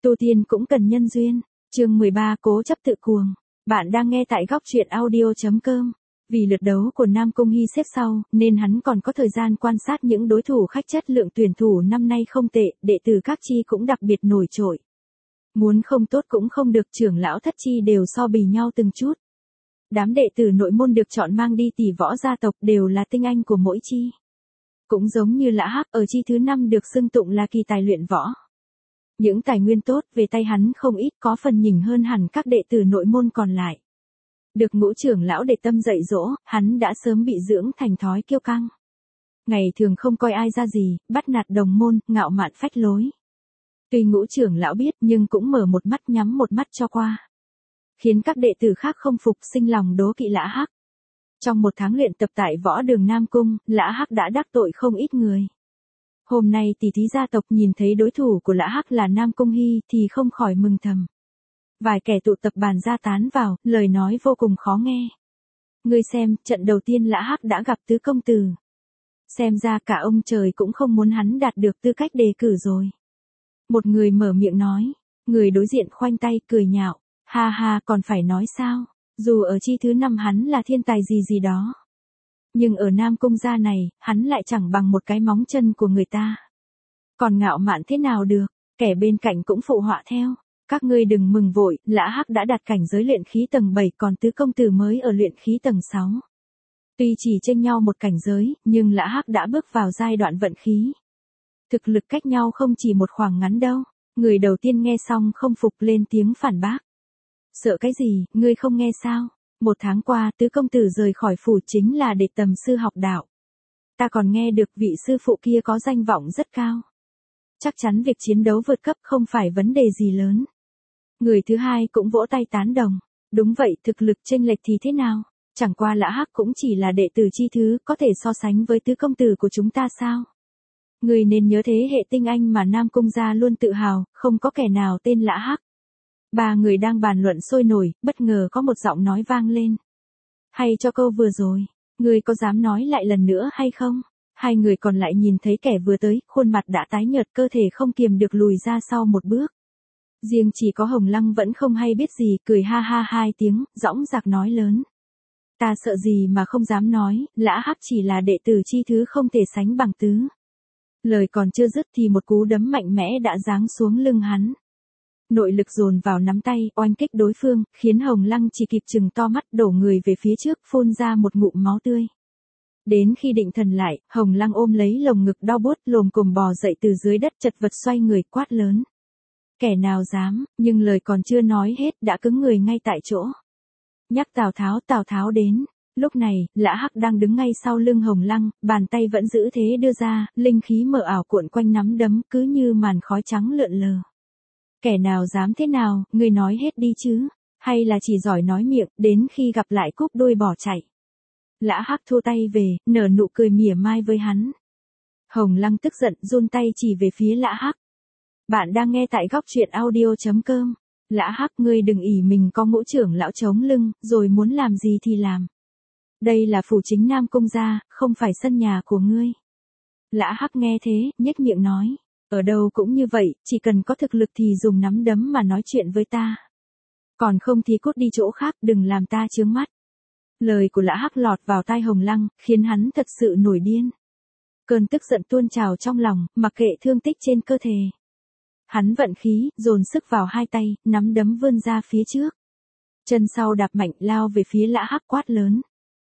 Tu tiên cũng cần nhân duyên. Chương 13 cố chấp tự cuồng. Bạn đang nghe tại góc truyện audio.com. Vì lượt đấu của Nam Cung Hy xếp sau, nên hắn còn có thời gian quan sát những đối thủ khách chất lượng tuyển thủ năm nay không tệ, đệ tử các chi cũng đặc biệt nổi trội. Muốn không tốt cũng không được, trưởng lão thất chi đều so bì nhau từng chút. Đám đệ tử nội môn được chọn mang đi tỷ võ gia tộc đều là tinh anh của mỗi chi. Cũng giống như Lã Hắc ở chi thứ 5 được xưng tụng là kỳ tài luyện võ. Những tài nguyên tốt về tay hắn không ít, có phần nhỉnh hơn hẳn các đệ tử nội môn còn lại. Được Ngũ trưởng lão để tâm dạy dỗ, hắn đã sớm bị dưỡng thành thói kiêu căng. Ngày thường không coi ai ra gì, bắt nạt đồng môn, ngạo mạn phách lối. Tuy Ngũ trưởng lão biết nhưng cũng mở một mắt nhắm một mắt cho qua. Khiến các đệ tử khác không phục, sinh lòng đố kỵ Lã Hắc. Trong một tháng luyện tập tại võ đường Nam Cung, Lã Hắc đã đắc tội không ít người. Hôm nay tỷ thí gia tộc nhìn thấy đối thủ của Lã Hắc là Nam Cung Hy thì không khỏi mừng thầm. Vài kẻ tụ tập bàn ra tán vào, lời nói vô cùng khó nghe. Ngươi xem, trận đầu tiên Lã Hắc đã gặp tứ công tử. Xem ra cả ông trời cũng không muốn hắn đạt được tư cách đề cử rồi. Một người mở miệng nói, người đối diện khoanh tay cười nhạo, ha ha, còn phải nói sao, dù ở chi thứ 5 hắn là thiên tài gì gì đó. Nhưng ở Nam Cung gia này, hắn lại chẳng bằng một cái móng chân của người ta. Còn ngạo mạn thế nào được, kẻ bên cạnh cũng phụ họa theo. Các ngươi đừng mừng vội, Lã Hắc đã đạt cảnh giới luyện khí tầng 7, còn tứ công tử mới ở luyện khí tầng 6. Tuy chỉ chênh nhau một cảnh giới, nhưng Lã Hắc đã bước vào giai đoạn vận khí. Thực lực cách nhau không chỉ một khoảng ngắn đâu. Người đầu tiên nghe xong không phục lên tiếng phản bác. Sợ cái gì, ngươi không nghe sao? Một tháng qua tứ công tử rời khỏi phủ chính là để tầm sư học đạo. Ta còn nghe được vị sư phụ kia có danh vọng rất cao. Chắc chắn việc chiến đấu vượt cấp không phải vấn đề gì lớn. Người thứ hai cũng vỗ tay tán đồng. Đúng vậy, thực lực chênh lệch thì thế nào? Chẳng qua Lã Hắc cũng chỉ là đệ tử chi thứ, có thể so sánh với tứ công tử của chúng ta sao? Người nên nhớ thế hệ tinh anh mà Nam Cung gia luôn tự hào, không có kẻ nào tên Lã Hắc. Ba người đang bàn luận sôi nổi, bất ngờ có một giọng nói vang lên. Hay cho câu vừa rồi, người có dám nói lại lần nữa hay không? Hai người còn lại nhìn thấy kẻ vừa tới, khuôn mặt đã tái nhợt, cơ thể không kiềm được lùi ra sau một bước. Riêng chỉ có Hồng Lăng vẫn không hay biết gì, cười ha ha hai tiếng, dõng dạc nói lớn. Ta sợ gì mà không dám nói, Lã Hắc chỉ là đệ tử chi thứ không thể sánh bằng tứ. Lời còn chưa dứt thì một cú đấm mạnh mẽ đã giáng xuống lưng hắn. Nội lực dồn vào nắm tay, oanh kích đối phương, khiến Hồng Lăng chỉ kịp chừng to mắt, đổ người về phía trước, phun ra một ngụm máu tươi. Đến khi định thần lại, Hồng Lăng ôm lấy lồng ngực đau buốt, lồm cồm bò dậy từ dưới đất, chật vật xoay người quát lớn. Kẻ nào dám, nhưng lời còn chưa nói hết đã cứng người ngay tại chỗ. Nhắc Tào Tháo đến. Lúc này, Lã Hắc đang đứng ngay sau lưng Hồng Lăng, bàn tay vẫn giữ thế đưa ra, linh khí mờ ảo cuộn quanh nắm đấm, cứ như màn khói trắng lượn lờ. Kẻ nào dám thế nào, ngươi nói hết đi chứ, hay là chỉ giỏi nói miệng, đến khi gặp lại cúp đuôi bỏ chạy. Lã Hắc thua tay về, nở nụ cười mỉa mai với hắn. Hồng Lăng tức giận, run tay chỉ về phía Lã Hắc. Bạn đang nghe tại góc truyện audio.com. Lã Hắc, ngươi đừng ỷ mình có Ngũ trưởng lão chống lưng, rồi muốn làm gì thì làm. Đây là phủ chính Nam Cung gia, không phải sân nhà của ngươi. Lã Hắc nghe thế, nhếch miệng nói. Ở đâu cũng như vậy, chỉ cần có thực lực thì dùng nắm đấm mà nói chuyện với ta. Còn không thì cút đi chỗ khác, đừng làm ta chướng mắt. Lời của Lã Hắc lọt vào tai Hồng Lăng, khiến hắn thật sự nổi điên. Cơn tức giận tuôn trào trong lòng, mặc kệ thương tích trên cơ thể. Hắn vận khí, dồn sức vào hai tay, nắm đấm vươn ra phía trước. Chân sau đạp mạnh lao về phía Lã Hắc quát lớn.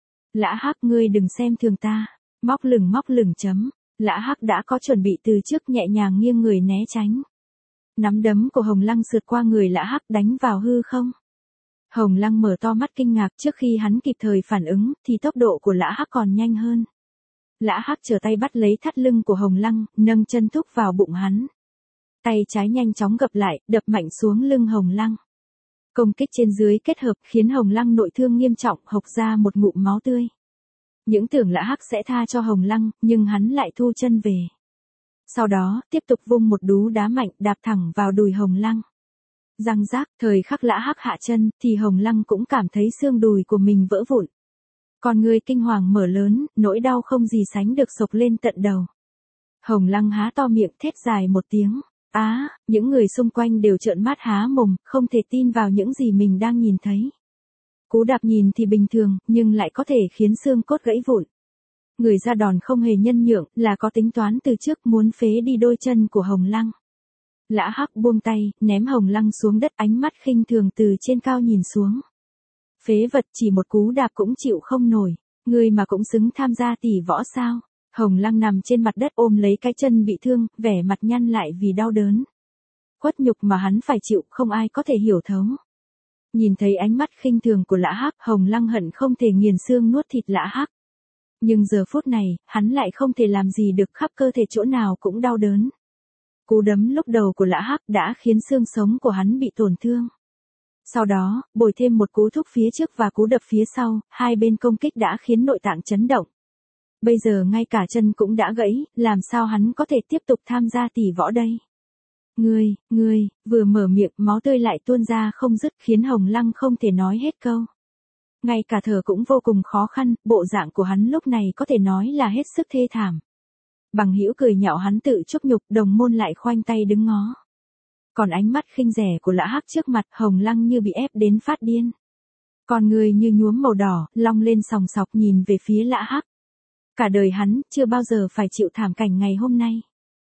Lã Hắc, ngươi đừng xem thường ta. Móc lửng chấm. Lã Hắc đã có chuẩn bị từ trước, nhẹ nhàng nghiêng người né tránh. Nắm đấm của Hồng Lăng sượt qua người Lã Hắc đánh vào hư không. Hồng Lăng mở to mắt kinh ngạc, trước khi hắn kịp thời phản ứng thì tốc độ của Lã Hắc còn nhanh hơn. Lã Hắc trở tay bắt lấy thắt lưng của Hồng Lăng, nâng chân thúc vào bụng hắn. Tay trái nhanh chóng gập lại, đập mạnh xuống lưng Hồng Lăng. Công kích trên dưới kết hợp khiến Hồng Lăng nội thương nghiêm trọng, hộc ra một ngụm máu tươi. Những tưởng Lã Hắc sẽ tha cho Hồng Lăng, nhưng hắn lại thu chân về. Sau đó, tiếp tục vung một cú đá mạnh, đạp thẳng vào đùi Hồng Lăng. Răng rác, thời khắc Lã Hắc hạ chân, thì Hồng Lăng cũng cảm thấy xương đùi của mình vỡ vụn. Con người kinh hoàng mở lớn, nỗi đau không gì sánh được sộc lên tận đầu. Hồng Lăng há to miệng thét dài một tiếng. Những người xung quanh đều trợn mắt há mồm, không thể tin vào những gì mình đang nhìn thấy. Cú đạp nhìn thì bình thường, nhưng lại có thể khiến xương cốt gãy vụn. Người ra đòn không hề nhân nhượng, là có tính toán từ trước muốn phế đi đôi chân của Hồng Lăng. Lã Hắc buông tay, ném Hồng Lăng xuống đất, ánh mắt khinh thường từ trên cao nhìn xuống. Phế vật, chỉ một cú đạp cũng chịu không nổi, ngươi mà cũng xứng tham gia tỷ võ sao? Hồng Lăng nằm trên mặt đất ôm lấy cái chân bị thương, vẻ mặt nhăn lại vì đau đớn. Khuất nhục mà hắn phải chịu, không ai có thể hiểu thấu. Nhìn thấy ánh mắt khinh thường của Lã Hắc, Hồng Lăng hận không thể nghiền xương nuốt thịt Lã Hắc. Nhưng giờ phút này, hắn lại không thể làm gì được, khắp cơ thể chỗ nào cũng đau đớn. Cú đấm lúc đầu của Lã Hắc đã khiến xương sống của hắn bị tổn thương. Sau đó, bồi thêm một cú thúc phía trước và cú đập phía sau, hai bên công kích đã khiến nội tạng chấn động. Bây giờ ngay cả chân cũng đã gãy, làm sao hắn có thể tiếp tục tham gia tỷ võ đây? Ngươi, vừa mở miệng, máu tươi lại tuôn ra không dứt, khiến Hồng Lăng không thể nói hết câu. Ngay cả thở cũng vô cùng khó khăn, bộ dạng của hắn lúc này có thể nói là hết sức thê thảm. Bằng hữu cười nhạo hắn tự chuốc nhục, đồng môn lại khoanh tay đứng ngó. Còn ánh mắt khinh rẻ của Lã Hắc trước mặt, Hồng Lăng như bị ép đến phát điên. Con người như nhuốm màu đỏ, long lên sòng sọc nhìn về phía Lã Hắc. Cả đời hắn, chưa bao giờ phải chịu thảm cảnh ngày hôm nay.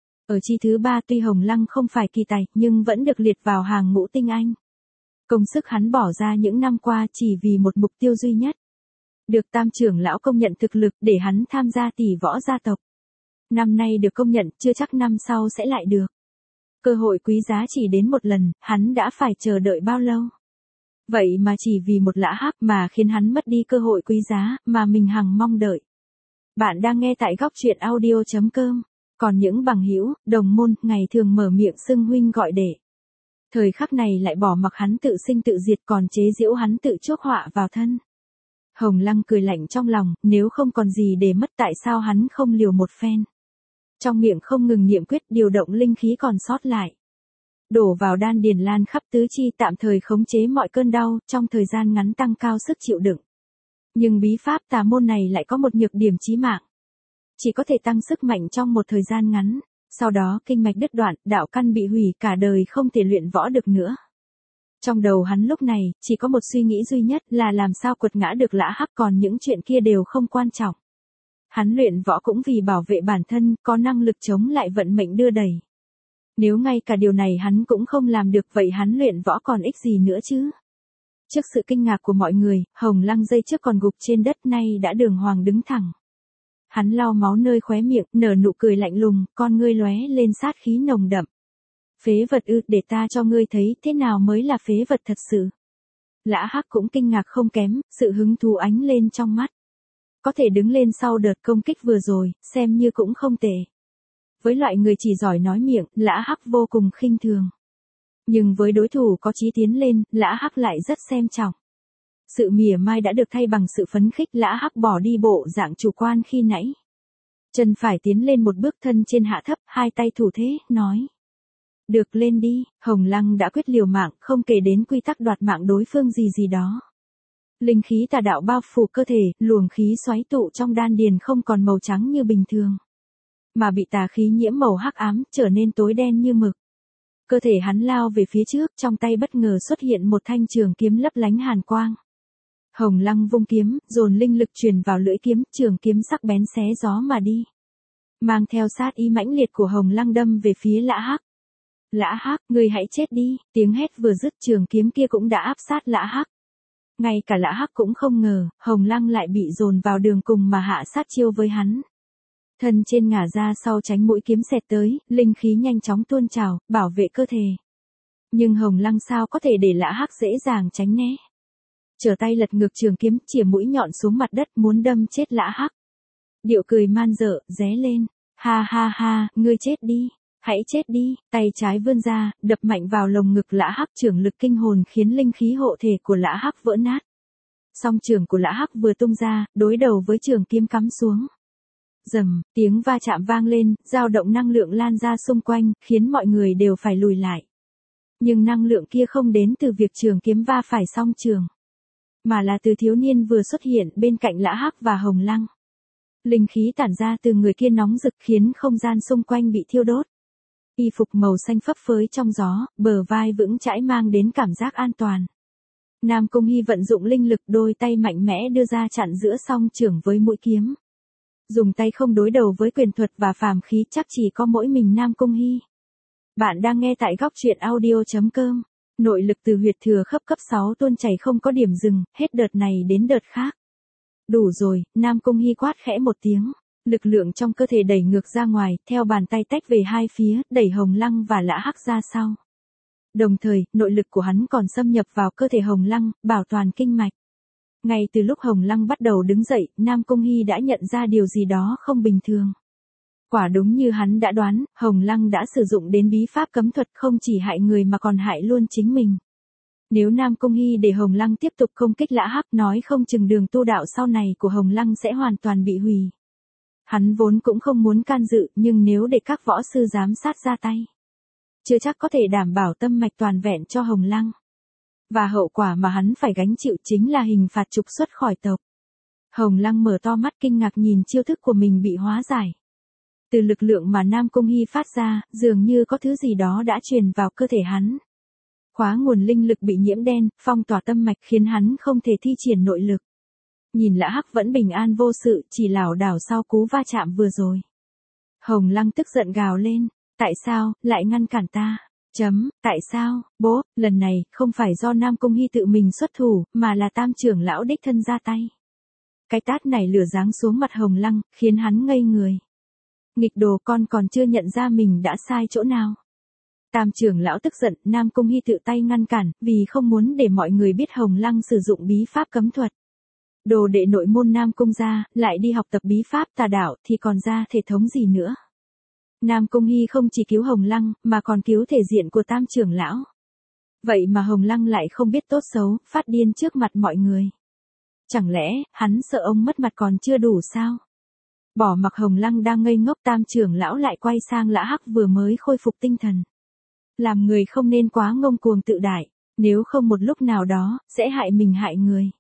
Ở chi thứ 3 tuy Hồng Lăng không phải kỳ tài, nhưng vẫn được liệt vào hàng ngũ tinh anh. Công sức hắn bỏ ra những năm qua chỉ vì một mục tiêu duy nhất. Được Tam trưởng lão công nhận thực lực để hắn tham gia tỷ võ gia tộc. Năm nay được công nhận, chưa chắc năm sau sẽ lại được. Cơ hội quý giá chỉ đến một lần, hắn đã phải chờ đợi bao lâu? Vậy mà chỉ vì một Lã Hắc mà khiến hắn mất đi cơ hội quý giá mà mình hằng mong đợi. Bạn đang nghe tại góc truyện audio.com. Còn những bằng hữu, đồng môn, ngày thường mở miệng xưng huynh gọi đệ. Thời khắc này lại bỏ mặc hắn tự sinh tự diệt, còn chế giễu hắn tự chuốc họa vào thân. Hồng Lăng cười lạnh trong lòng, nếu không còn gì để mất tại sao hắn không liều một phen. Trong miệng không ngừng niệm quyết, điều động linh khí còn sót lại. Đổ vào đan điền lan khắp tứ chi, tạm thời khống chế mọi cơn đau, trong thời gian ngắn tăng cao sức chịu đựng. Nhưng bí pháp tà môn này lại có một nhược điểm chí mạng. Chỉ có thể tăng sức mạnh trong một thời gian ngắn, sau đó kinh mạch đứt đoạn, đạo căn bị hủy, cả đời không thể luyện võ được nữa. Trong đầu hắn lúc này, chỉ có một suy nghĩ duy nhất là làm sao quật ngã được Lã Hắc, còn những chuyện kia đều không quan trọng. Hắn luyện võ cũng vì bảo vệ bản thân, có năng lực chống lại vận mệnh đưa đẩy. Nếu ngay cả điều này hắn cũng không làm được, vậy hắn luyện võ còn ích gì nữa chứ? Trước sự kinh ngạc của mọi người, Hồng Lăng giây trước còn gục trên đất, nay đã đường hoàng đứng thẳng. Hắn lau máu nơi khóe miệng, nở nụ cười lạnh lùng, con ngươi lóe lên sát khí nồng đậm. Phế vật ư, để ta cho ngươi thấy thế nào mới là phế vật thật sự. Lã Hắc cũng kinh ngạc không kém, sự hứng thú ánh lên trong mắt. Có thể đứng lên sau đợt công kích vừa rồi, xem như cũng không tệ. Với loại người chỉ giỏi nói miệng, Lã Hắc vô cùng khinh thường. Nhưng với đối thủ có chí tiến lên, Lã Hắc lại rất xem trọng. Sự mỉa mai đã được thay bằng sự phấn khích, Lã Hắc bỏ đi bộ dạng chủ quan khi nãy. Chân phải tiến lên một bước, thân trên hạ thấp, hai tay thủ thế, nói. Được, lên đi. Hồng Lăng đã quyết liều mạng, không kể đến quy tắc đoạt mạng đối phương gì đó. Linh khí tà đạo bao phủ cơ thể, luồng khí xoáy tụ trong đan điền không còn màu trắng như bình thường, mà bị tà khí nhiễm màu hắc ám, trở nên tối đen như mực. Cơ thể hắn lao về phía trước, trong tay bất ngờ xuất hiện một thanh trường kiếm lấp lánh hàn quang. Hồng Lăng vung kiếm, dồn linh lực truyền vào lưỡi kiếm, trường kiếm sắc bén xé gió mà đi. Mang theo sát ý mãnh liệt của Hồng Lăng đâm về phía Lã Hắc. Lã Hắc, ngươi hãy chết đi, tiếng hét vừa dứt, trường kiếm kia cũng đã áp sát Lã Hắc. Ngay cả Lã Hắc cũng không ngờ, Hồng Lăng lại bị dồn vào đường cùng mà hạ sát chiêu với hắn. Thân trên ngả ra sau tránh mũi kiếm xẹt tới, linh khí nhanh chóng tuôn trào, bảo vệ cơ thể. Nhưng Hồng Lăng sao có thể để Lã Hắc dễ dàng tránh né. Trở tay lật ngược trường kiếm, chĩa mũi nhọn xuống mặt đất, muốn đâm chết Lã Hắc. Điệu cười man dợ, ré lên. Ha ha ha, ngươi chết đi. Hãy chết đi. Tay trái vươn ra, đập mạnh vào lồng ngực Lã Hắc, trưởng lực kinh hồn khiến linh khí hộ thể của Lã Hắc vỡ nát. Song trường của Lã Hắc vừa tung ra, đối đầu với trường kiếm cắm xuống. Rầm, tiếng va chạm vang lên, dao động năng lượng lan ra xung quanh, khiến mọi người đều phải lùi lại. Nhưng năng lượng kia không đến từ việc trường kiếm va phải song trường, mà là từ thiếu niên vừa xuất hiện bên cạnh Lã Hắc và Hồng Lăng. Linh khí tản ra từ người kia nóng rực khiến không gian xung quanh bị thiêu đốt. Y phục màu xanh phấp phới trong gió, bờ vai vững chãi mang đến cảm giác an toàn. Nam Cung Hy vận dụng linh lực, đôi tay mạnh mẽ đưa ra chặn giữa song chưởng với mũi kiếm. Dùng tay không đối đầu với quyền thuật và phàm khí chắc chỉ có mỗi mình Nam Cung Hy. Bạn đang nghe tại góc truyện audio.com. Nội lực từ huyệt thừa khớp cấp 6 tuôn chảy không có điểm dừng, hết đợt này đến đợt khác. Đủ rồi, Nam Cung Hy quát khẽ một tiếng. Lực lượng trong cơ thể đẩy ngược ra ngoài, theo bàn tay tách về hai phía, đẩy Hồng Lăng và Lã Hắc ra sau. Đồng thời, nội lực của hắn còn xâm nhập vào cơ thể Hồng Lăng, bảo toàn kinh mạch. Ngay từ lúc Hồng Lăng bắt đầu đứng dậy, Nam Cung Hy đã nhận ra điều gì đó không bình thường. Quả đúng như hắn đã đoán, Hồng Lăng đã sử dụng đến bí pháp cấm thuật, không chỉ hại người mà còn hại luôn chính mình. Nếu Nam Cung Hy để Hồng Lăng tiếp tục công kích Lã Hắc, nói không chừng đường tu đạo sau này của Hồng Lăng sẽ hoàn toàn bị hủy. Hắn vốn cũng không muốn can dự, nhưng nếu để các võ sư giám sát ra tay, chưa chắc có thể đảm bảo tâm mạch toàn vẹn cho Hồng Lăng. Và hậu quả mà hắn phải gánh chịu chính là hình phạt trục xuất khỏi tộc. Hồng Lăng mở to mắt kinh ngạc nhìn chiêu thức của mình bị hóa giải. Từ lực lượng mà Nam Cung Hy phát ra, dường như có thứ gì đó đã truyền vào cơ thể hắn. Khóa nguồn linh lực bị nhiễm đen, phong tỏa tâm mạch khiến hắn không thể thi triển nội lực. Nhìn Lã Hắc vẫn bình an vô sự, chỉ lảo đảo sau cú va chạm vừa rồi. Hồng Lăng tức giận gào lên, tại sao, lại ngăn cản ta? Tại sao, bố, lần này, không phải do Nam Cung Hy tự mình xuất thủ, mà là Tam trưởng lão đích thân ra tay. Cái tát này lửa giáng xuống mặt Hồng Lăng, khiến hắn ngây người. Nghịch đồ, con còn chưa nhận ra mình đã sai chỗ nào. Tam trưởng lão tức giận, Nam Cung Hy tự tay ngăn cản, vì không muốn để mọi người biết Hồng Lăng sử dụng bí pháp cấm thuật. Đồ đệ nội môn Nam Cung gia, lại đi học tập bí pháp tà đạo thì còn ra thể thống gì nữa. Nam Cung Hy không chỉ cứu Hồng Lăng, mà còn cứu thể diện của Tam trưởng lão. Vậy mà Hồng Lăng lại không biết tốt xấu, phát điên trước mặt mọi người. Chẳng lẽ, hắn sợ ông mất mặt còn chưa đủ sao? Bỏ mặc Hồng Lăng đang ngây ngốc, Tam trưởng lão lại quay sang Lã Hắc vừa mới khôi phục tinh thần. Làm người không nên quá ngông cuồng tự đại, nếu không một lúc nào đó, sẽ hại mình hại người.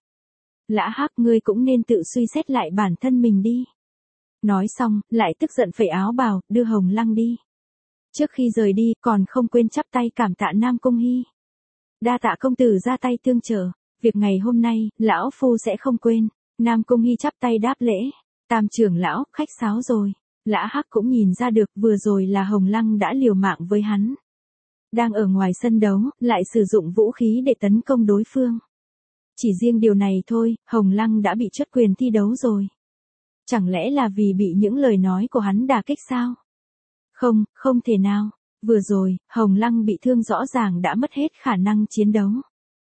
Lã Hắc, ngươi cũng nên tự suy xét lại bản thân mình đi. Nói xong, lại tức giận phẩy áo bào, đưa Hồng Lăng đi. Trước khi rời đi, còn không quên chắp tay cảm tạ Nam Cung Hy. Đa tạ công tử ra tay tương trợ, việc ngày hôm nay, lão phu sẽ không quên. Nam Cung Hy chắp tay đáp lễ. Tam trưởng lão, khách sáo rồi. Lã Hắc cũng nhìn ra được vừa rồi là Hồng Lăng đã liều mạng với hắn. Đang ở ngoài sân đấu, lại sử dụng vũ khí để tấn công đối phương. Chỉ riêng điều này thôi, Hồng Lăng đã bị truất quyền thi đấu rồi. Chẳng lẽ là vì bị những lời nói của hắn đả kích sao? Không, không thể nào. Vừa rồi, Hồng Lăng bị thương rõ ràng đã mất hết khả năng chiến đấu.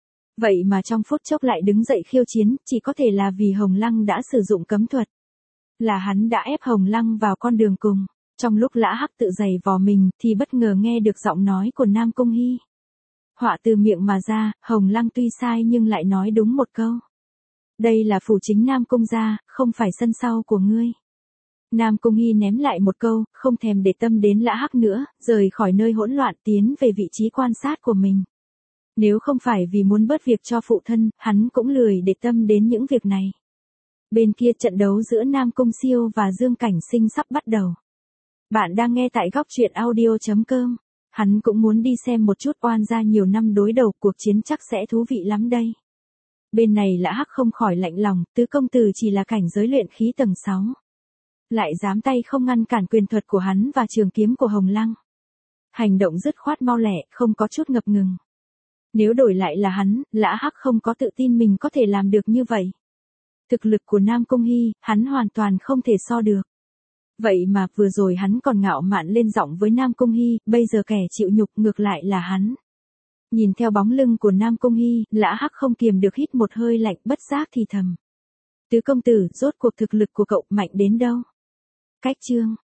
Vậy mà trong phút chốc lại đứng dậy khiêu chiến, chỉ có thể là vì Hồng Lăng đã sử dụng cấm thuật. Là hắn đã ép Hồng Lăng vào con đường cùng. Trong lúc Lã Hắc tự giày vò mình, thì bất ngờ nghe được giọng nói của Nam Cung Hy. Họa từ miệng mà ra, Hồng Lăng tuy sai nhưng lại nói đúng một câu. Đây là phủ chính Nam Cung gia, không phải sân sau của ngươi. Nam Cung Hy ném lại một câu, không thèm để tâm đến Lã Hắc nữa, rời khỏi nơi hỗn loạn tiến về vị trí quan sát của mình. Nếu không phải vì muốn bớt việc cho phụ thân, hắn cũng lười để tâm đến những việc này. Bên kia trận đấu giữa Nam Cung Siêu và Dương Cảnh Sinh sắp bắt đầu. Bạn đang nghe tại góc truyện audio.com. Hắn cũng muốn đi xem một chút oan gia nhiều năm đối đầu, cuộc chiến chắc sẽ thú vị lắm đây. Bên này Lã Hắc không khỏi lạnh lòng, tứ công tử chỉ là cảnh giới luyện khí tầng 6. Lại dám tay không ngăn cản quyền thuật của hắn và trường kiếm của Hồng Lăng. Hành động dứt khoát mau lẹ, không có chút ngập ngừng. Nếu đổi lại là hắn, Lã Hắc không có tự tin mình có thể làm được như vậy. Thực lực của Nam Cung Hy, hắn hoàn toàn không thể so được. Vậy mà vừa rồi hắn còn ngạo mạn lên giọng với Nam Cung Hy, bây giờ kẻ chịu nhục ngược lại là hắn. Nhìn theo bóng lưng của Nam Cung Hy, Lã Hắc không kiềm được hít một hơi lạnh, bất giác thì thầm. Tứ công tử, rốt cuộc thực lực của cậu mạnh đến đâu? Cách chương.